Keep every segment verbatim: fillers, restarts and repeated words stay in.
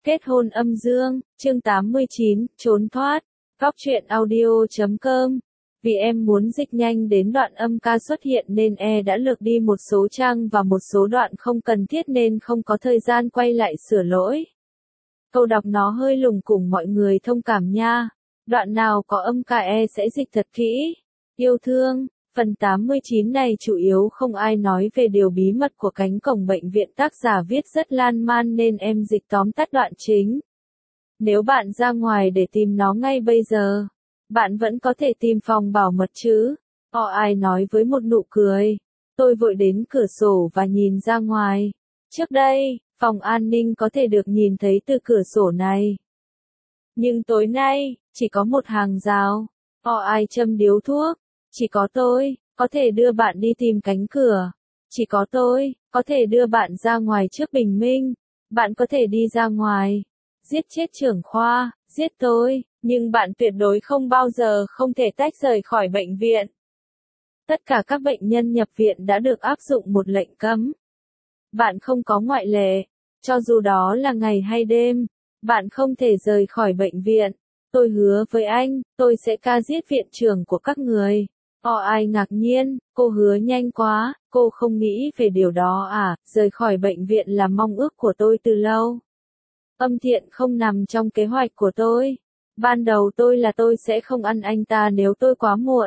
Kết hôn âm dương, chương tám mươi chín, trốn thoát. Góc truyện audio chấm com. Vì em muốn dịch nhanh đến đoạn âm ca xuất hiện nên e đã lược đi một số trang và một số đoạn không cần thiết nên không có thời gian quay lại sửa lỗi. Câu đọc nó hơi lùng củng, mọi người thông cảm nha. Đoạn nào có âm ca e sẽ dịch thật kỹ. Yêu thương. Phần tám mươi chín này chủ yếu không ai nói về điều bí mật của cánh cổng bệnh viện, tác giả viết rất lan man nên em dịch tóm tắt đoạn chính. Nếu bạn ra ngoài để tìm nó ngay bây giờ, bạn vẫn có thể tìm phòng bảo mật chứ? Họ ai nói với một nụ cười. Tôi vội đến cửa sổ và nhìn ra ngoài. Trước đây, phòng an ninh có thể được nhìn thấy từ cửa sổ này. Nhưng tối nay, chỉ có một hàng rào. Họ ai châm điếu thuốc. Chỉ có tôi, có thể đưa bạn đi tìm cánh cửa. Chỉ có tôi, có thể đưa bạn ra ngoài trước bình minh. Bạn có thể đi ra ngoài, giết chết trưởng khoa, giết tôi, nhưng bạn tuyệt đối không bao giờ không thể tách rời khỏi bệnh viện. Tất cả các bệnh nhân nhập viện đã được áp dụng một lệnh cấm. Bạn không có ngoại lệ, cho dù đó là ngày hay đêm, bạn không thể rời khỏi bệnh viện. Tôi hứa với anh, tôi sẽ ca giết viện trưởng của các người. Họ ai ngạc nhiên, cô hứa nhanh quá, cô không nghĩ về điều đó à? Rời khỏi bệnh viện là mong ước của tôi từ lâu. Âm Thiện không nằm trong kế hoạch của tôi. Ban đầu tôi là tôi sẽ không ăn anh ta nếu tôi quá muộn.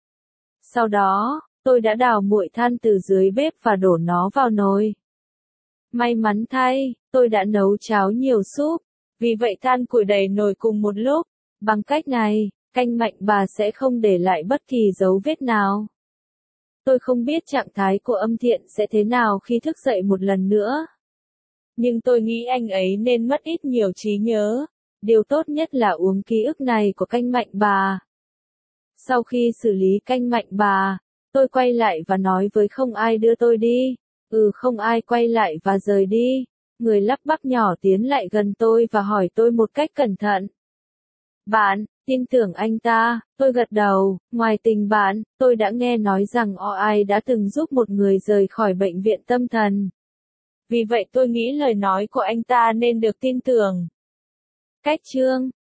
Sau đó, tôi đã đào muội than từ dưới bếp và đổ nó vào nồi. May mắn thay, tôi đã nấu cháo nhiều súp, vì vậy than củi đầy nồi cùng một lúc. Bằng cách này, canh mạnh bà sẽ không để lại bất kỳ dấu vết nào. Tôi không biết trạng thái của Âm Thiện sẽ thế nào khi thức dậy một lần nữa. Nhưng tôi nghĩ anh ấy nên mất ít nhiều trí nhớ. Điều tốt nhất là uống ký ức này của canh mạnh bà. Sau khi xử lý canh mạnh bà, tôi quay lại và nói với không ai đưa tôi đi. Ừ, không ai quay lại và rời đi. Người lắp bắp nhỏ tiến lại gần tôi và hỏi tôi một cách cẩn thận. Bạn, tin tưởng anh ta? Tôi gật đầu. Ngoài tình bạn, tôi đã nghe nói rằng o ai đã từng giúp một người rời khỏi bệnh viện tâm thần. Vì vậy tôi nghĩ lời nói của anh ta nên được tin tưởng. Cách chương